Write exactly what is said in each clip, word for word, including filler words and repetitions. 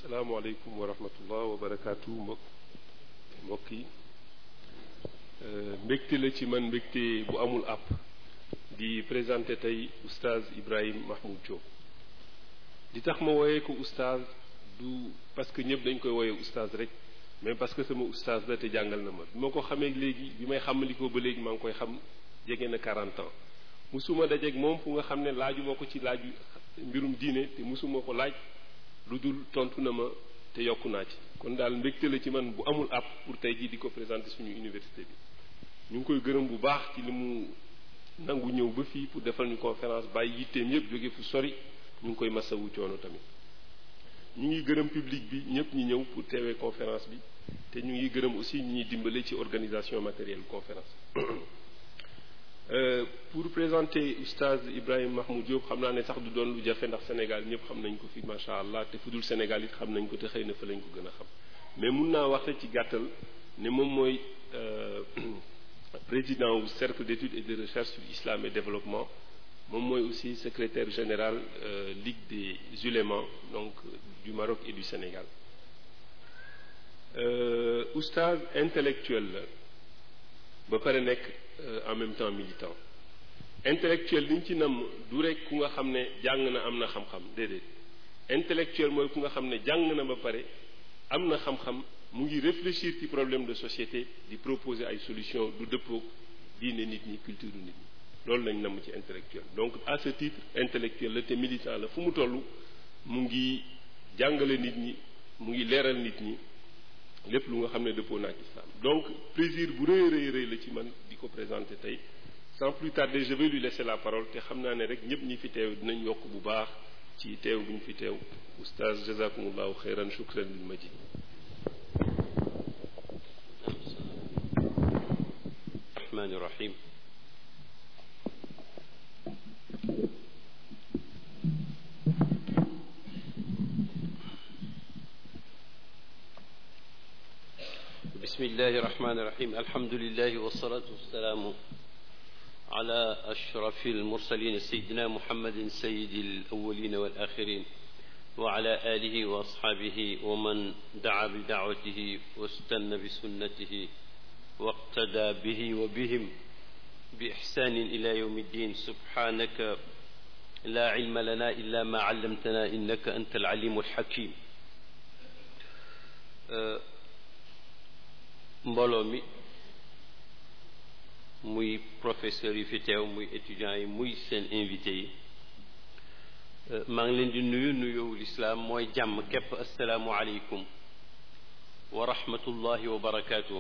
asalaamaaleykum wa rahmatullah wa barakaatu mbokk mbokk yi mbégte la ci man mbégte bu amul àpp di présenté tey oustaz Ibrahim Mahmoud Diop. di tax ma wooyee ko oustaz du parce que ñëpp dañ koy wooyee oustaz rek mais parce que sama oustaz la te jàngal na ma bi ma ko xamee léegi bi may xamalikoo ba léegi maa ngi koy xam jege na quarante ans musuma dajeeg moom fu nga xam ne laaju ma ko ci laaju mbirum diine te musuma ko laaj lu dul tontu na ma te yokku naa ci kon daal mbégte la ci man bu amul àpp pour tey jii di ko présenter suñu université bi ñu ngi koy gërëm bu baax ci li mu nangu ñëw ba fii pour defal ñu conférence bàyyi yitteem yëpp jóge fu sori ñu ngi koy masawu coono tamit ñu ngi gërëm public bi ñëpp ñi ñëw pour teewee conférence bi te ñu ngi gërëm aussi ñi ñuy dimbale ci organisation matérielle conférence Euh, pour présenter oustaz Ibrahim Mahmoud Diop xam naa ne sax du doon lu jafe ndax Sénégal ñëpp xam nañ ko fi macha allah te fu dul Sénégal it xam nañ ko te xëy na fa lañ ko gën a xam mais mun naa wax rek ci gàttal ne moom mooy euh, président wu cercle d'études et de recherche sur l'islam et développement moom mooy aussi secrétaire général euh, Ligue des ulémas donc du Maroc et du Sénégal euh, oustaz intellectuel la ba pare nekk en même temps militant intellectuel liñ ci nam du rek ku nga xam ne jàng na am na xam-xam déedéet intellectuel mooy ku nga xam ne jàng na ba pare am na xam-xam mu ngi réfléchir ci problème de société di proposer ay solutions du dëppoog diine nit ñi culture nit ñi loolu lañ nam ci intellectuel donc à ce titre intellectuel la te militant la fu mu toll mu ngi jàngale nit ñi mu ngi leeral nit ñi lépp lu nga xam ne dëppoo na ak islam donc plaisir bu rëy rëy rëy la ci man di ko présenter tey sans plus tarder je vais lui laisser la parole te xam naa ne rek ñëpp ñi fi teew dinañ yokk bu baax ci teew bi ñu fi teew oustaz jazakumullahu xeyran shukran lil majid. rahmaani rahim. بسم الله الرحمن الرحيم الحمد لله والصلاة والسلام على أشرف المرسلين سيدنا محمد سيد الأولين والآخرين وعلى آله وأصحابه ومن دعا بدعوته واستنى بسنته واقتدى به وبهم بإحسان إلى يوم الدين سبحانك لا علم لنا إلا ما علمتنا إنك أنت العليم الحكيم. أه mbooloo mi muy professeurs yi fi teew muy étudiants yi muy seen invité yi maa ngi leen di nuyu nuyowul islaam mooy jàmm képp asalaamu aleykum wa rahmatullahi wa barakaatuh.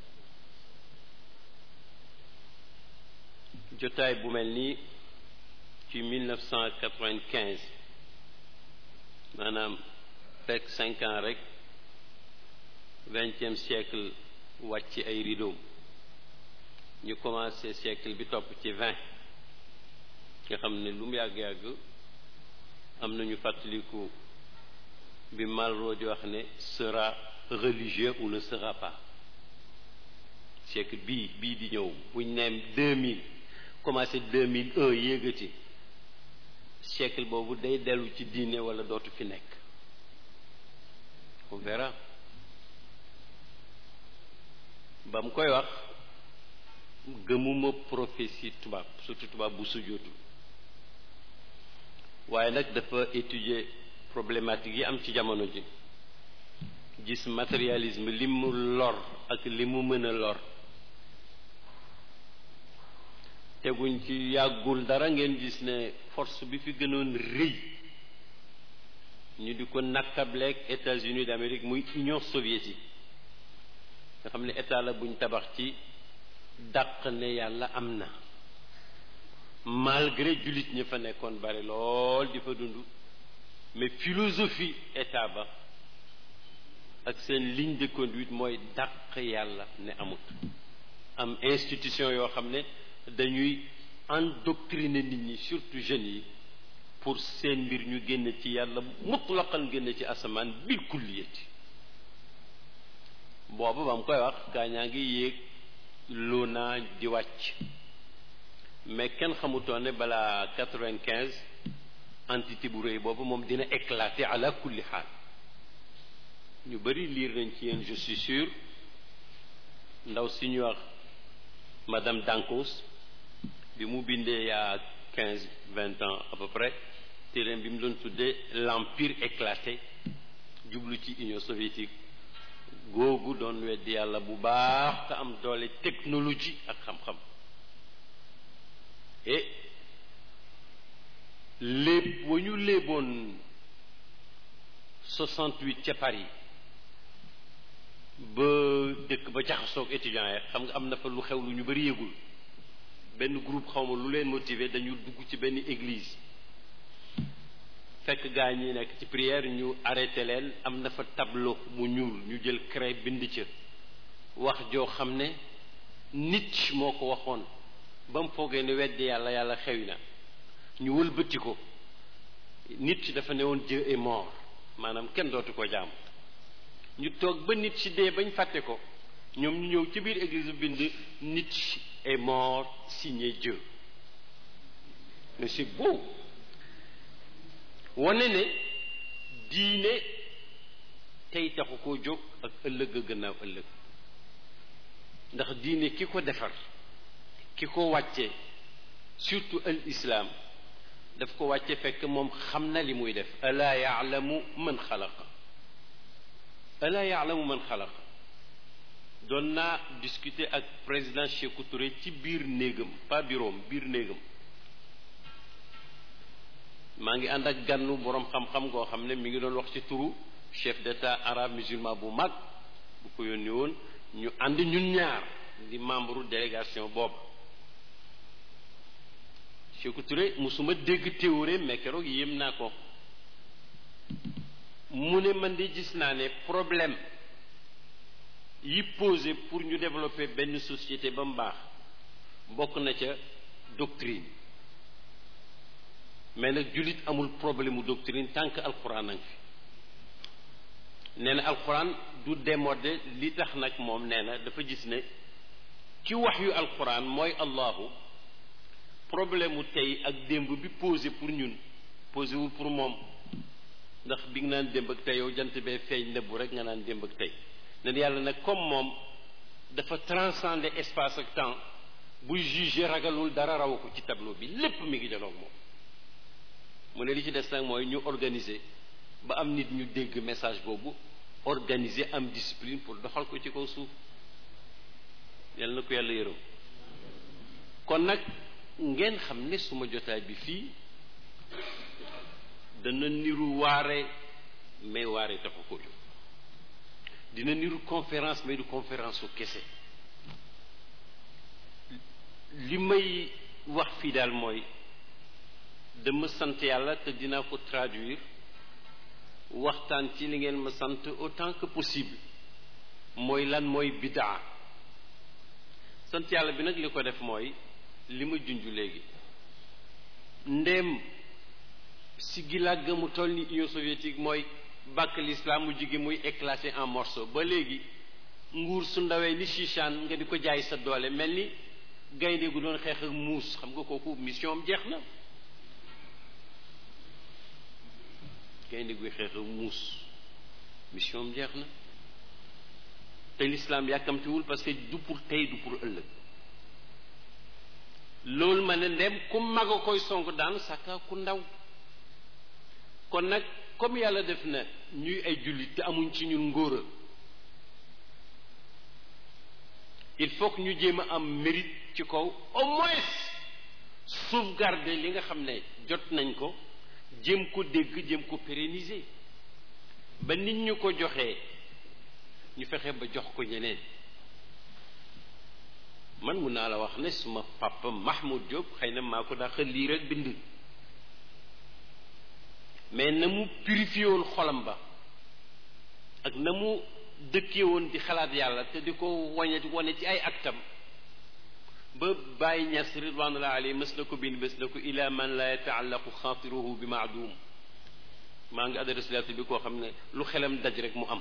jotaay bu mel nii ci mille neuf cent quatre-vingt-quinze maanaam fekk cinq ans rek vingtième siècle wàcc ay rideau ñu commencé siècle bi topp ci vingt nga xam ne lu mu yàgg-yàgg am nañu fàttaliku bi Malraux di wax ne sera religieux ou ne sera pas. siècle bii bii di ñëw buñ neem deux mille commencé deux mille un yéegati siècle boobu day dellu ci diine wala dootu fi nekk on verra. ba mu koy wax gëmuma prophétie tubaab surtout tubaab bu sujjóotu waaye nag dafa étudier problématique yi am ci jamono ji gis matérialisme li mu lor ak li mu mën a lor teguñ ci yàggul dara ngeen gis ne force bi fi gënoon rëy ñu di ko nakkableeg États-Unis d'Amérique muy Union soviétique nga xam ne état la buñ tabax ci dàq ne yàlla am na malgré jullit ñi fa nekkoon bari lool di fa dund mais philosophie état ba ak seen ligne de conduite mooy dàq yàlla ne amut am institution yoo xam ne dañuy endoctriner nit ñi surtout jeunes yi pour seen mbir ñu génn ci yàlla mutlaqan génn ci asamaan bil kulliyati boobu ba mu koy wax gaa ñaa ngi yéeg loo naa di wàcc mais kenn xamutoon ne balaa quatre-vingt-quinze entité bu rëy boobu moom dina éclater ala kulli xaal ñu bari lire nañ ci yéen je suis sûr ndaw si ñu wax madame Dankos bi mu bindee yaa quinze vingt ans à peu près téereem bi mu doon tuddee l'empire éclaté jublu ci Union soviétique googu doon weddi yàlla bu baax te am doole technologie ak xam-xam et léeb wa ñu léeboon soixante-huit ca Paris ba dëkk ba jaxasoog étudiants yi xam nga am na fa lu xew lu ñu bari yëgul benn groupe xawma lu leen motiver dañu dugg ci benn église fekk gaa ñi nekk ci prière ñu arrêté leen am na fa tableau mu ñuul ñu jël craie bind ca wax joo xam ne nit moo ko waxoon ba mu foogee ne weddi yàlla yàlla xewi na ñu wëlbati ko nit dafa ne woon Dieu est mort maanaam kenn dootu ko jaam ñu toog ba nit ci dee bañ fàtte ko ñoom ñu ñëw ci biir église bi bind nit est mort signé Dieu mais c'est beau wane ne diine tey taxu koo jóg ak ëllëg a gannaaw ëllëg ndax diine ki ko defar ki ko wàcce surtout al islam daf ko wàcce fekk moom xam na li muy def alaa yaalamu man xalaqa alaa yaalamu man xalaqa doon naa discuter ak président Sékou Touré ci biir néegam pas bureau biir néegam maa ngi ànd ak gànnu boroom xam-xam goo xam ne mi ngi doon wax ci turu chef d'état arabe musulman bu mag bu ko yónni woon ñu ànd ñun ñaar di membre délégation boobu Sékou Touré musuma dégg théorie mais keroog yéem naa ko mu ne man di gis naa ne problème yi posé pour ñu développer benn société ba mu baax bokk na ca doctrine mais nag jullit amul problème mu doctrine tant que alquran a ngi fi nee na alquran du démodé li tax nag moom nee na dafa gis ne ki wax yu alquran mooy allahu problème mu tey ak démb bi posé pour ñun posé wul pour moom ndax bi nga naan démb ak tey yow jant bee feeñ nëbbu rek nga naan démb ak tey ne yàlla nag comme moom dafa transcender espace ak temps buy juger ragalul dara raw ko ci tableau bi lépp mi ngi janoog moom mu ne li ci des nag mooy ñu organiser ba am nit ñu dégg message boobu organiser am discipline pour doxal ko ci kaw suuf yàlla na ko yàlla yërëm kon nag ngeen xam ne suma jotaay bi fii dana niru waare mais waare taxu ko jóg dina niru conférence mais du conférence su kese li may wax fii daal mooy dama sant yàlla te dinaa ko traduire waxtaan ci li ngeen ma sant autant que possible mooy lan mooy bidaa sant yàlla bi nag li ko def mooy li ma junj léegi ndéem si gilaag mu toll ni Union soviétique mooy bàkk l'islam mu jigi muy éclaté en morceaux ba léegi nguur su ndawee ni Chichan nga di ko jaay sa doole mel ni gaynde gu doon xeex ak muus xam nga kooku mission am jeex na gaynde guy xeex ak muus mission am jeex na te l'islam yàkkamtiwul parce que du pour tey du pour ëllëg loolu ma ne ndem ku mag a koy song daan sàkka ku ndaw kon nag comme yàlla def na ñuy ay jullit te amuñ ci ñun ngóora il faut que ñu jéem a am mérite ci kaw au moins sauvegarder li nga xam ne jot nañ ko jéem ko dégg jéem ko pérenniser ba nit ñu ko joxee ñu fexe ba jox ko ñeneen man mun naa la wax ne suma papa Mahmoud Diop xëy na maa ko daa xel lii rek bind mais na mu purifié woon xolam ba ak na mu dëkkee woon di xalaat yàlla te di ko wañe wane ci ay aktam ba Baye Niass ridwanullah alayhi mës na ko bind bés na ko ila man la yataallaqu xaatiruhu bi maadum maa ngi adresse lettre bi koo xam ne lu xelam daj rek mu am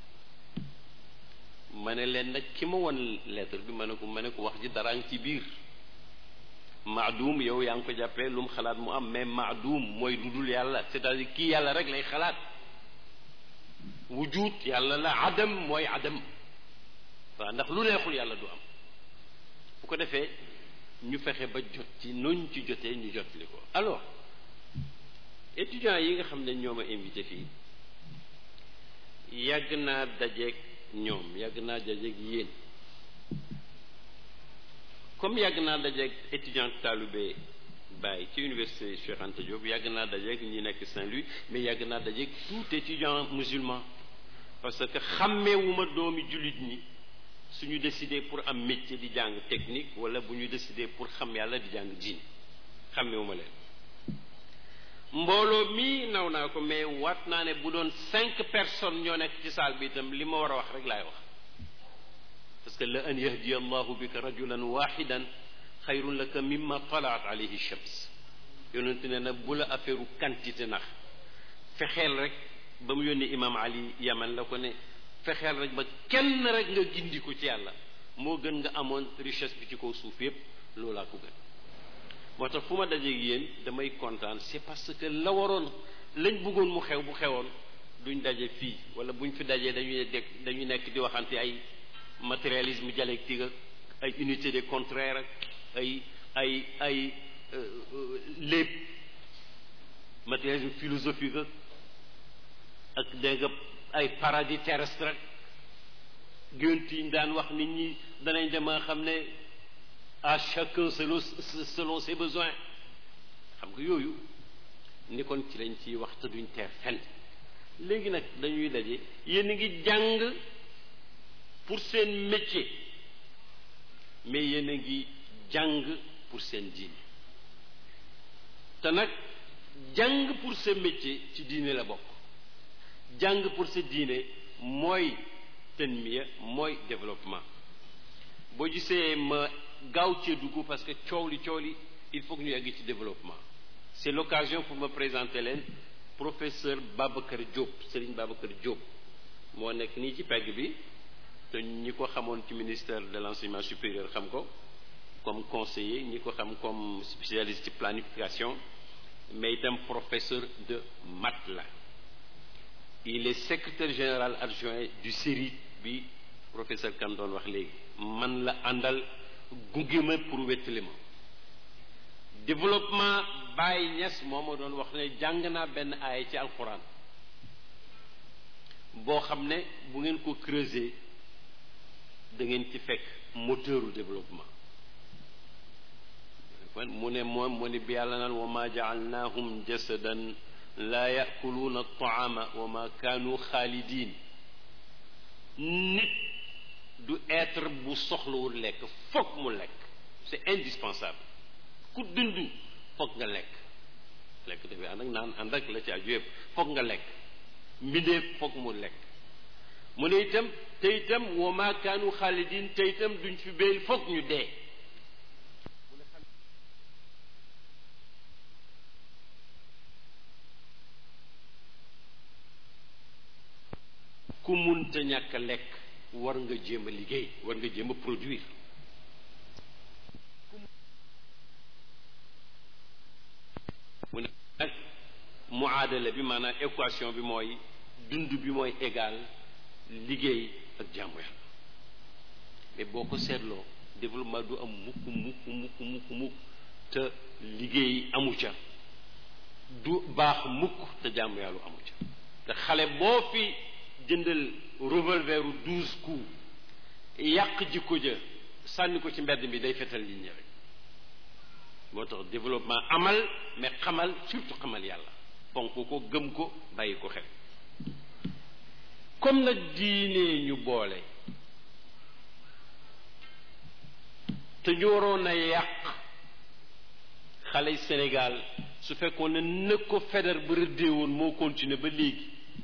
ma ne leen nag ki ma won lettre bi ma ne ko ma ne ko wax ji dara ngi ci biir maadum yow yaa ngi ko jàppee lu mu xalaat mu am mais maadum mooy lu dul yàlla c'est-à-dire kii yàlla rek lay xalaat wujud yàlla la adam mooy adam waaw ndax lu neexul yàlla du am bu ko defee ñu fexe ba jot ci noñ ci jotee ñu jot li ko alors étudiants yi nga xam ne ñoo ma invité fii yàgg naa dajeeg ñoom yàgg naa dajeeg yéen comme yàgg naa dajeeg étudiant talibé Baye ci université Cheikh Anta Diop yàgg naa dajeeg ñi nekk Saint-Louis mais yàgg naa dajeeg tout étudiant musulman parce que xàmmeewuma doomi jullit ñi suñu décidé pour am métier di jàng technique wala bu ñu décidé pour xam yàlla di jàng diine xàmmeewuma leen mbooloo mii naw naa ko mais waat naa ne bu doon cinq personnes ñoo nekk ci salle bi itam li ma war a wax rek laay wax parce que la an yahdiya allahu bika rajulan wahidan xayrun laka mimma talaat alayhi shams yonente ne na bu la affaire quantité nax fexeel rek ba mu yónnee imam ali yaman la ko ne fexeel rek ba kenn rek nga gindi ko ci yàlla moo gën nga amoon richesse bi ci kaw suuf yépp loolaa ko gën moo tax fu ma dajeeg yéen damay kontaan c'est parce que la waroon lañ bëggoon mu xew bu xewoon duñ daje fii wala buñ fi dajee dañuy dégg dañuy nekk di waxante ay matérialisme dialectique ak ay unité des contraires ak ay ay ay lépp matérialisme philosophique ak ak dégg ay paradis terrestre gént yi ñu daan wax nit ñi danañ dem a xam ne à chacun selon selon ses besoins xam nga yooyu ni kon ci lañ ciy wax te duñ teer fenn léegi nag dañuy daje yéen a ngi jàng pour seen métier mais yéen a ngi jàng pour seen diine te nag jàng pour sa métier ci diine la bokk jàng pour sa diine mooy tanmiya mooy développement boo gisee ma gaaw cee dugg parce que coow li coow li il faut que ñu yegg ci développement c'est l'occasion pour me présenter leen professeur Babacar Diop Serigne Babacar Diop moo nekk nii ci pegg bi te ñi ko xamoon ci ministère de l'enseignement supérieur xam ko comme conseiller ñi ko xam comme spécialiste ci planification mais itam professeur de maths la il est secrétaire général adjoint du C E R I bi professeur Kane doon wax léegi man la àndal gunge ma pour wettali ma développement Baye Niass moo ma doon wax ne jàng naa benn aaya ci alxuraan boo xam ne bu ngeen ko creuser da ngeen ci fekk moteur u développement mu ne moom mu ne bi yàlla naan wa ma jaalnaahum jasadan laa yakuluuna taama wa ma kaanu xaalidin nit du être bu soxlawul lekk foog mu lekk c'est indispensable ku dund foog nga lekk lekk dafay ànd ak naan ànd ak la ci aju yëpp foog nga lekk mbindeef foog mu lekk mu ne itam te itam wa ma kaanu xaalidin te itam duñ fi béy foog ñu dee ku munta ñàkk a lekk war nga jéem a liggéey war nga jéem a produire mu ne nag muadala bi maanaam équation bi mooy dund bi mooy égal liggéey ak jaamu yàlla mais boo ko seetloo développement du am mukk mukk mukk mukk mukk te liggéey amu ca du baax mukk te jaamu yàlla amu ca te xale boo fi jëndal revolver u douze coups yàq jikko ja sànni ko ci mbedd mi day fetal nit ñi rek moo tax développement amal mais xamal surtout xamal yàlla fonk ko gëm ko bàyyi ko xel comme nag diine ñu boole te ñu waroon a yàq xale Sénégal su fekkoon ne nëg ko feder ba rëddee woon moo continuer ba léegi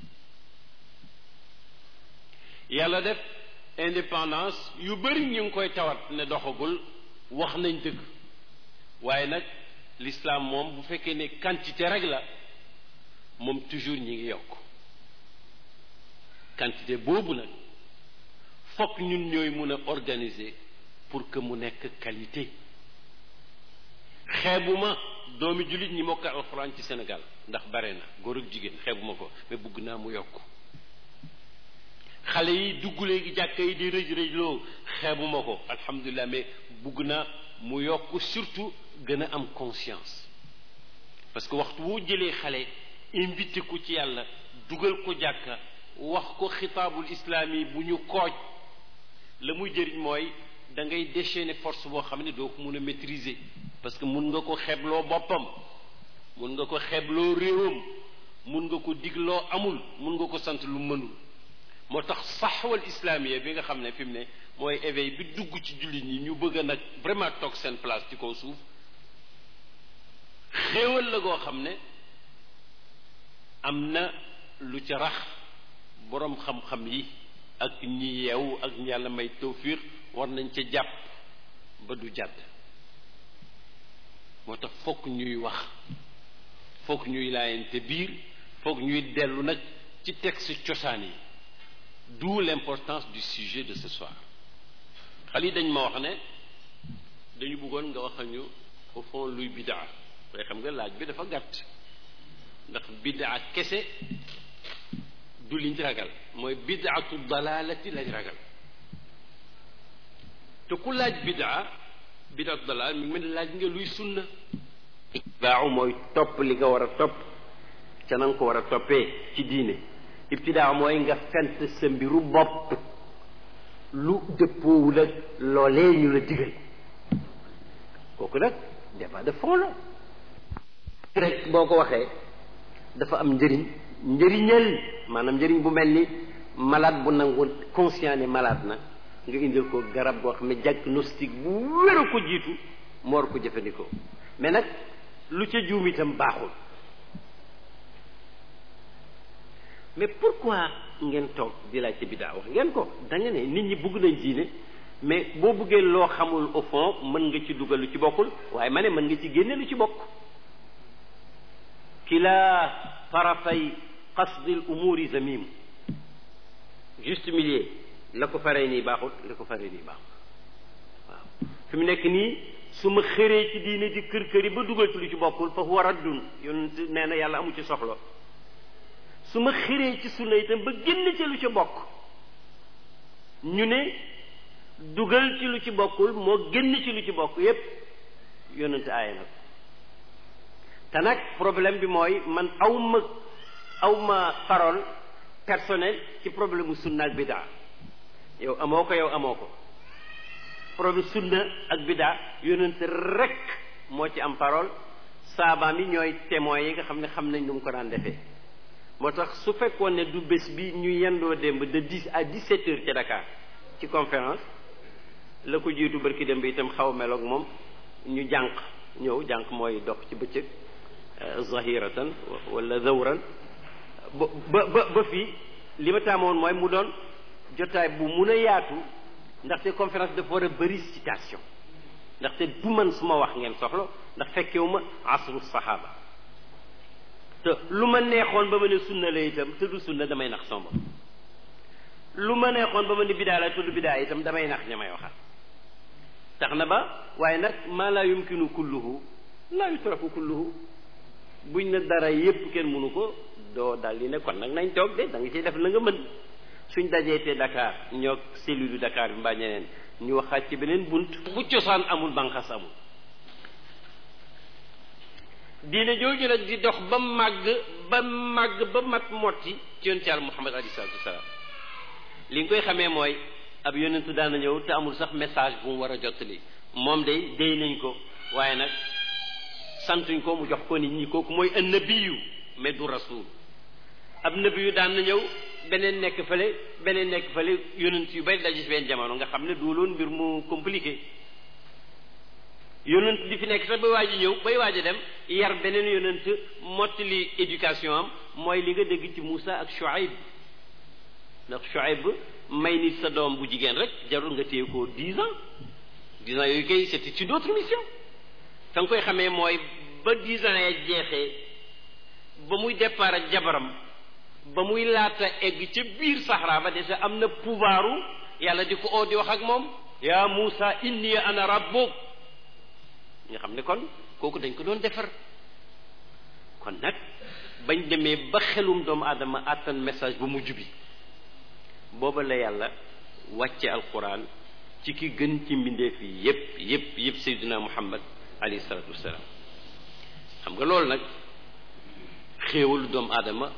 yàlla def indépendance yu bëri ñu ngi koy tawat ne doxagul wax nañ dëgg waaye nag l'islam moom bu fekkee ne quantité rek la moom toujours ñi ngi yokk quantité boobu nag fokk ñun ñooy mun a organiser pour que mu nekk qualité xeebuma doomi jullit ñi mokkal alxuraan ci Sénégal ndax bare na góor ak jigéen xeebuma ko mais bëgg naa mu yokk xale yi dugg léegi jàkka yi di rëj rëj loo xeebuma ko alhamdulilah mais bugg na mu yokk surtout gën a am conscience parce que waxtu woo jëlee xale invité ko ci yàlla dugal ko jàkka wax ko xitaabul islaami bu ñu kooj la muy jëriñ mooy da ngay déchaîner force boo xam ne doo ko mun a maîtriser parce que mun nga ko xeebloo boppam mun nga ko xeebloo réewam mun nga ko digloo amul mun nga ko sant lu mënul moo tax saxwal islamiya bi nga xam ne fi mu ne mooy éveil bi dugg ci jullit ñi ñu bëgg a nag vraiment toog seen place ci kaw suuf xéewal la goo xam ne am na lu ca rax boroom xam-xam yi ak ñi yeewu ak ñi yàlla may tawfiq war nañ ca jàpp ba du jàdd moo tax fokk ñuy wax fokk ñuy laayante biir fokk ñuy dellu nag ci texte cosaan yi d'où l'importance du sujet de ce soir xale yi dañ ma wax ne dañu bëggoon nga waxal ñu au fond luy bidaa waaye xam nga laaj bi dafa gàtt ndax bidaa kese du liñ ragal mooy bidaatu dalalati lañ ragal te ku laaj bidaa bidaatu dalal mi ngi mel ne laaj nga luy sunna ibtidaaw mooy topp li nga war a topp ca na nga ko war a toppee ci diine ibtidaa mooy nga fent sa mbiru bopp lu dëppoowul ak loolee ñu la digal kooku nag débat de fond la rek boo ko waxee dafa am njëriñ njëriñal maanaam njëriñ bu mel ni malade bu nangu conscient ne malade na nga indil ko garab goo xam ne diagnostic bu wér a ko jiitu mu war ko jëfandikoo mais nag lu ca juum itam baaxul mais pourquoi ngeen toog di laaj ci bidaa wax ngeen ko da nga ne nit ñi bugg nañ diine mais boo buggee loo xamul au fond mën nga ci dugal lu ci bokkul waaye ma ne mën nga ci génne lu ci bokk kila tarafay qasdil umuri zamim juste milieu la ko faree nii baaxul la ko faree nii baaxul waaw fi mu nekk nii su ma xëree ci diine di kër kër yi ba dugal ci lu ci bokkul fa huwa raddun yoon nee na yàlla amu ci soxla su ma xëree ci sunna itam ba génn ci lu ci bokk ñu ne dugal ci lu ci bokkul moo génn ci lu ci bokk yépp yonente aaya nag te nag problème bi mooy man aw ma aw ma parole personnelle ci problème mu sunna ak bidaa yow amoo ko yow amoo ko problème sunna ak bidaa yonente rek moo ci am parole saabaam yi ñooy témoins yi nga xam ne xam nañ nu mu ko daan defee moo tax su fekkoon ne du bés bi ñu yendoo démb de dix à dix-sept heures ci Dakar ci conférence la ko jiitu barki démb itam xaw meloog moom ñu jànq ñëw jànq mooy dox ci bëccëg zahiratan wala zawran ba ba ba fii li ma taamoon mooy mu doon jotaay bu mun a yaatu ndaxte conférence dafa war a bëri citation ndaxte du man su ma wax ngeen soxla ndax fekkewu ma asru sahaba te lu ma neexoon ba ma ne sunna la itam te du sunna damay nax somba lu ma neexoon ba ma ne bidaa la te du bidaa itam damay nax ña may waxal tax na ba waaye nag maa laa yumkinu kulluhu laa yutraku kulluhu buñ ne dara yépp kenn mënu ko doo dal di ne kon nag nañ toog de da nga ciy def la nga mën suñ dajee te Dakar ñoo cellule Dakar bi mbaa ñeneen ñu waxaat ci beneen bunt bu cosaan amul banqas amul diine jooju nag di dox ba màgg ba màgg ba mat motti ci yonent Yàlla Muhammad alayhi salaatu wasalaam li nga koy xamee mooy ab yonentu daan na ñëw te amul sax message bu mu war a jottali moom day déy nañ ko waaye nag santuñ ko mu jox ko nit ñi kooku mooy an nabiyu mais du rasul ab nabiyu daan na ñëw beneen nekk fële beneen nekk fële yonent yu bari daje ci benn jamono nga xam ne du loon mbir mu compliqué yonent di fi nekk sax bay waaj a ñëw bay waaj a dem yar beneen yonent mottali éducation am mooy li nga dégg ci Moussa ak Chouaib ndax Chouaib may nit sa doom bu jigéen rek jarul nga téye ko dix ans dix ans yooyu kay c'était ci d'autres missions fa nga koy xamee mooy ba dix ans ya jeexee ba muy départ ak jabaram ba muy laata egg ca biir Sahara ba déjà am na pouvoiru yàlla di ko oo di wax ak moom yaa Moussa inni ana rabbuk nga xam ne kon kooku dañ ko doon defar kon nag bañ demee ba xelum doomu aadama àttan message bu mujj bi booba la yàlla wàcce alquran ci ki gën ci mbindeef yi yépp yépp yépp sayyidina muhammad alayhi salatu wasalaam xam nga loolu nag xéewalu doomu aadama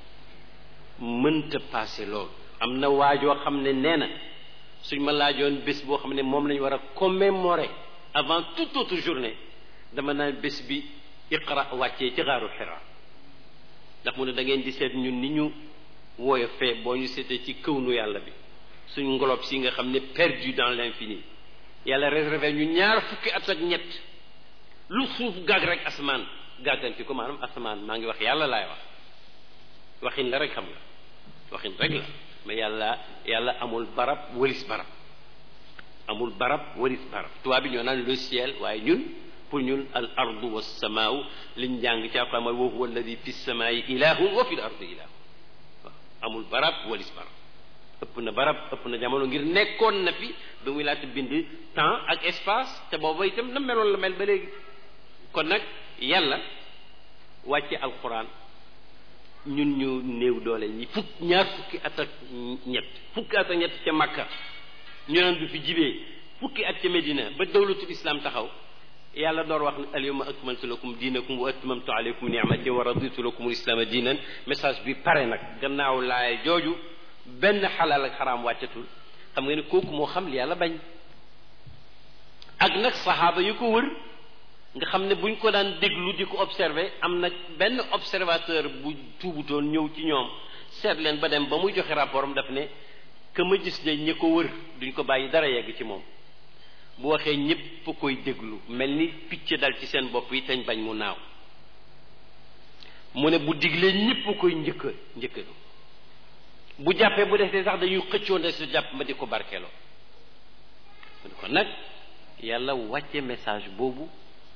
mënta passé loolu. am na waajoo xam ne nee na suñ ma laajoon bés boo xam ne moom lañu war a commémorer avant toute autre journée dama naan bés bi iqra wàccee ci xaaru Hira ndax mu ne da ngeen di seet ñun ni ñu wooye fee boo ñu seetee ci këw nu yàlla bi suñ ngolob si nga xam ne perdu dans l'infini yàlla réservé ñu ñaar fukki at ak ñett lu suuf gàgg rek asamaan gàgganti ko maanaam asamaan maa ngi wax yàlla laay wax waxin la rek xam nga waxin rek la mais yàlla yàlla amul barab walis barab amul barab walis barab tubaab bi ñoo naan le ciel waaye ñun pour ñun al ardu wa samaau liñ jàng ci alquran mooy wa huwa alladi fi samaai ilahun wa fi l ardi ilahu waaw amul barab walis barab ëpp na barab ëpp na jamono ngir nekkoon na fi ba muy laata bind temps ak espace te booba itam na meloon la mel ba léegi kon nag yàlla wàcce alquran ñun ñu néew doole ñi fukk ñaar fukki at ak ñett fukki at ak ñett ca Makka ñu naan du fi jibee fukki at ca Medina ba dawlatul islam taxaw yàlla door wax ne alyawma akmaltu lakum diinakum wa atmamtu alaykum ni'mati wa raditu lakum al-islaama diinan message bi pare nag gannaaw laay jooju benn xalaal ak xaraam wàccatul xam nga ne kooku moo xam li yàlla bañ ak nag saxaaba yu ko wër nga xam ne buñ ko daan déglu di ko observé am na benn observateur bu tuubutoon ñëw ci ñoom seet leen ba dem ba muy joxe rapport am daf ne que ma gis ne ñi ko wër duñ ko bàyyi dara yegg ci moom bu waxee ñépp koy déglu mel ni picc dal ci seen bopp yi teñ bañ mu naaw mu ne bu diglee ñépp koy njëkka njëkkalu bu jàppee bu defee sax dañuy xëccoo nde su jàpp ma di ko barkeeloo kon nag yàlla wàcce message boobu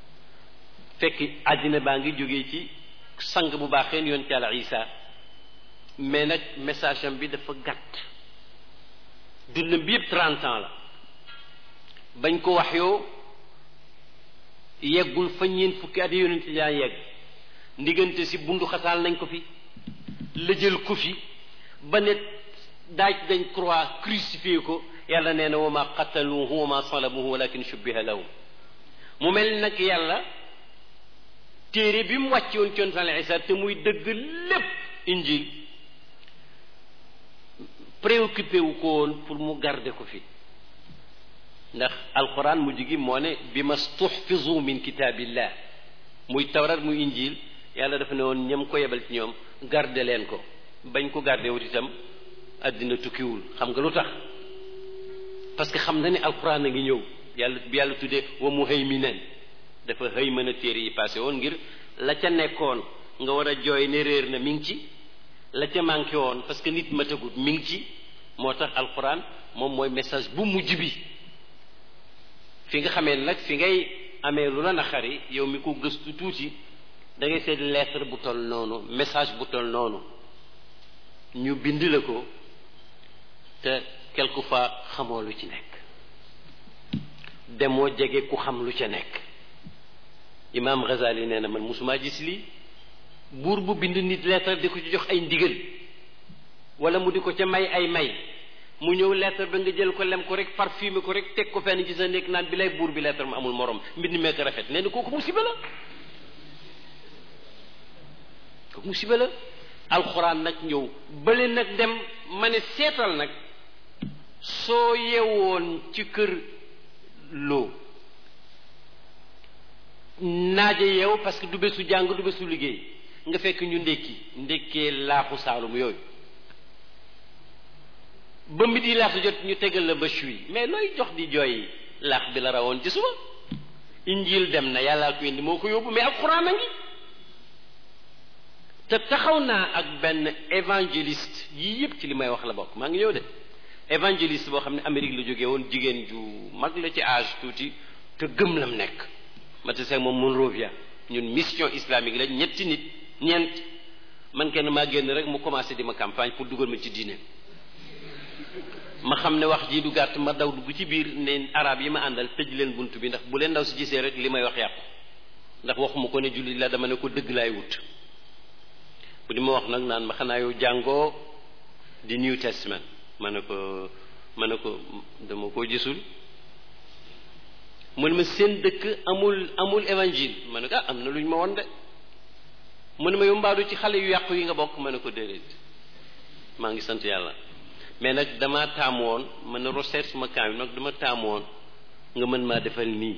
fekk àddina baa ngi jógee ci sang bu baaxeen yoon ci Yàlla Isa mais nag message am bi dafa gàtt dundam bi yëpp trente ans la bañ ko wax yoo yeggul fa ñeent fukki at yonent ci daan yegg ndiggante si bundu xataal nañ ko fi lëjël ko fi ba ne daaj dañ croix crucifié ko yàlla nee na wa ma qataluhu wa ma salabuhu walakin shubbiha lahum mu mel nag yàlla téere bi mu wàcce woon ci yoon Yàlla Isa te muy dëgg lépp injil préoccupé wu ko woon pour mu garder ko fi ndax alquran mujj gi moo ne bi ma stuhfizu min kitaabillah muy tawrat muy injil yàlla dafa ne woon ñam ko yebal ci ñoom garder leen ko bañ ko garder wut itam àddina tukkiwul xam nga lu tax parce que xam na ne alquran a ngi ñëw yàlla bi yàlla tuddee wa muhayminan dafa xëy mën a téere yi passé woon ngir la ca nekkoon nga war a jooy ne réer na mi ngi ci la ca manqué woon parce que nit matagut mi ngi ci moo tax alquran moom mooy message bu mujj bi fi nga xamee nag fi ngay amee lu la naqari yow mi ko gëstu tuuti da ngay seet lettre bu toll noonu message bu toll noonu ñu bind la ko te quelquefois xamoo lu ci nekk demoo jege ku xam lu ca nekk Imam Ghazali nee na man musuma gis lii buur bu bind nit lettre di ko ci jox ay ndigal wala mu di ko ca may ay may mu ñëw lettre ba nga jël ko lem ko rek parfumé ko rek teg ko fenn ci sa nekk naan bi lay buur bi lettre mu amul morom mbind meek rafet nee na kooku musiba la kooku musiba la alxuraan nag ñëw bële nag dem ma ne seetal nag soo yewoon ci kër loo naaje yeew parce que du bésu jàng du bésu liggéey nga fekk ñu ndékki ndékkee laaxu saalum yooyu ba midi laata jot ñu tegal la ba chuy mais looy jox di jooy laax bi la rawoon ci suba injil dem na yàllaa ko indi moo ko yóbbu mais alxuraan a ngi te taxaw naa ak benn évangéliste yii yëpp ci li may wax la bokk maa ngi ñëw de évangéliste boo xam ne Amérique la jógee woon jigéen ju mag la ci âge tuuti te gëm lam nekk ma te seeg moom Monrovia ñun mission islamique la ñetti nit ñeent man kenn maa génn rek mu commencé di ma campagne pour dugal ma ci diine ma xam ne wax ji du gàtt ma daw dugg ci biir ne arab yi ma àndal tëj leen bunt bi ndax bu leen ndaw si gisee rek li may wax yàqu ndax waxuma ko ne jullit la dama ne ko dëgg laay wut bu di ma wax nag naan ma xanaa yow jàngoo di New Testament ma ne ko ma ne ko dama koo gisul mu ne ma seen dëkk amul amul évangile ma ne ko ah am na lu ñu ma won de mu ne ma yow mbaadu ci xale yu yàqu yi nga bokk ma ne ko déedéet maa ngi sant yàlla mais nag dama taamu woon ma ne recherche suma kaam yi nag dama taamu woon nga mën maa defal nii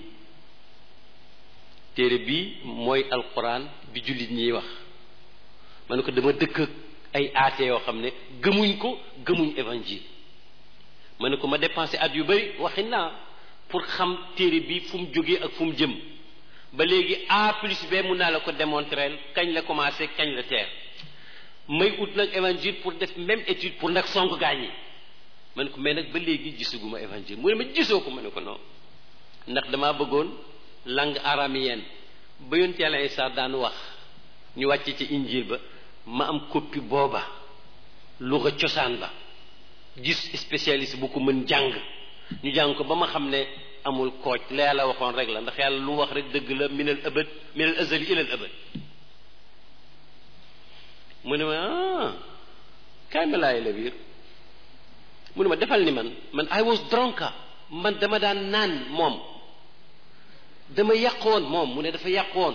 téere bii mooy alquran bi jullit ñiy wax ma ne ko dama dëkk ak ay athées yoo xam ne gëmuñ ko gëmuñ évangile ma ne ko ma dépensé at yu bëri waxi naa pour xam téere bi fu mu jógee ak fu mu jëm ba léegi A plus B mun naa la ko démontrer kañ la commencé kañ la teer may ut nag évangile pour def même étude pour nag sonk gaañ yi ma ne ko mais nag ba léegi gisuguma évangile mu ne ma gisoo ko ma ne ko non ndax damaa bëggoon langue araméenne ba yonent Yàlla Isaa daan wax ñu wàcce ci injil ba ma am copie booba luga cosaan ba gis spécialiste bu ko mën jàng ñu jàng ko ba ma xam ne amul kooj la yàlla waxoon rek la ndax yàlla lu wax rek dëgg la minal abad minal azali ilal abad mu ne ma ah kaay ma laay la biir mu ne ma defal ni man man I was drunk man dama daan naan moom dama yàqoon moom mu ne dafa yàqoon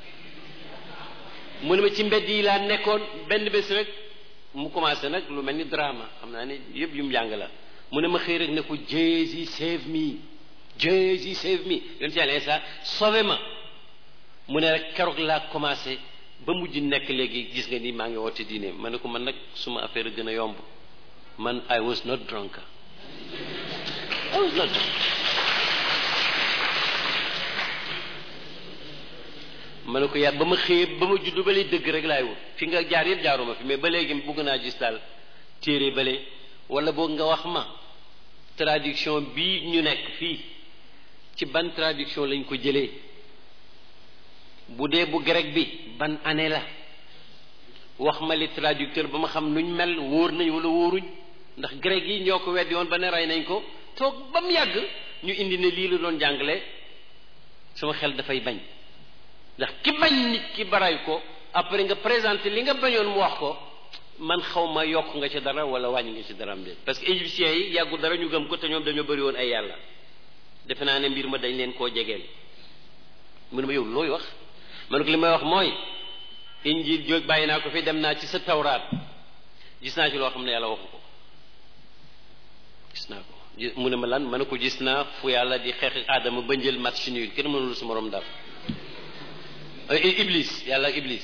mu ne ma ci mbedd yi laa nekkoon benn bés rek mu commencé nag lu mel ni drama xam naa ne yëpp yu mu jàng la mu ne ma xëy rek ne ko Jesus save me Jesus save me yonent Yàlla Isaa sauvé ma mu ne rek keroog laa commencé ba mujj nekk léegi gis nga ni maa ngi woote diine ma ne ko man nag suma affaire gën a yomb man I was not drunk I was not drunk ma ne ko yaa ba ma xëyee ba ma juddu ba lay dëgg rek laay wut fi nga jaar yëpp jaaruma fi mais ba léegi bëgg naa gis daal téere bale wala boog nga wax ma traduction bii ñu nekk fii ci ban traduction lañ ko jëlee bu dee bu grec bi ban année la wax ma li traducteur ba ma xam nuñ mel wóor nañ wala wóoruñ ndax grec yi ñoo ko weddi woon ba ne rey nañ ko toog ba mu yàgg ñu indi ne lii la doon jàngale sama xel dafay bañ ndax ki bañ nit ki baray ko après nga présenté li nga bañoon mu wax ko man xaw ma yokk nga ci dara wala wàññi nga ci dara am déet parce que égyptiens yi yàggu dara ñu gëm ko te ñoom dañoo bëri woon ay yàlla defe naa ne mbir ma dañ leen koo jegeel mu ne ma yow looy wax ma ne ko li may wax mooy injil jóg bàyyi naa ko fi dem naa ci sa tawraat gis naa ci loo xam ne yàlla waxu ko gis naa ko mu ne ma lan ma ne ko gis naa fu yàlla di xeex aadama ba njël match nul kenn mënul su morom dara iblis yàlla iblis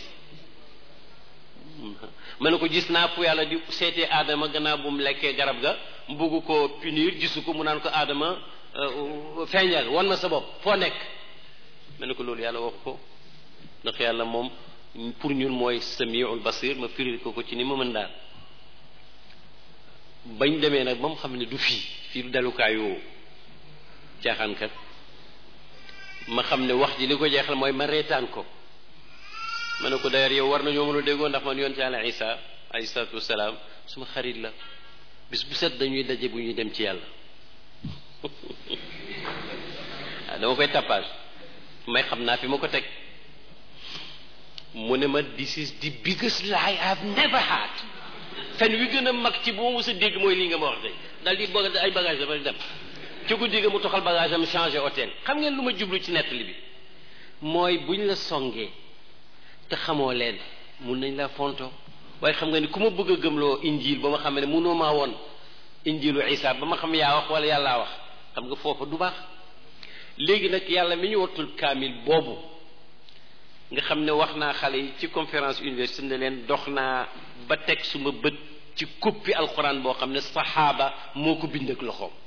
ma ne ko gis naa fu yàlla di seetee aadama gannaaw bu mu lekkee garab ga mu bugg ko punir gisu ko mu naan ko aadama feeñal wan ma sa bopp foo nekk ma ne ko loolu yàlla waxu ko ndax yàlla moom pour ñun mooy samiul basir ma firil ko ko ci ni ma mën daal bañ demee nag ba mu xam ne du fii fii du dalukaayu caaxaankat ma xam ne wax ji li ko jeexal mooy ma reetaan ko ma ne ko d'ailleurs yow war nañoo mën a déggoo ndax man yonte Yàlla Isa alayhi salaatu wasalaam suma xarit la bis bu set dañuy daje bu ñuy dem ci yàlla waaw dama koy tapage may xam naa fi ma ko teg mu ne ma this is the biggest lie I've never had fen wi gën a mag ci bu ma mos a dégg mooy lii nga ma wax tey daal di bëgg ay bagage dafa dem ci guddi ga mu toxal bagage am changé hôtel xam ngeen lu ma jublu ci nettali bi mooy buñ la songee te xamoo leen mun nañ la fonto waaye xam nga ni ku ma bëgg a gëmloo injil ba ma xam ne munoo maa woon injilu Isa ba ma xam yaa wax wala yàllaa wax xam nga foofa du baax léegi nag yàlla mi ñu wattul kaamil boobu nga xam ne wax naa xale yi ci conférence université ne leen dox naa ba teg suma bët ci koppi alxuraan boo xam ne saxaaba moo ko bind ak loxoom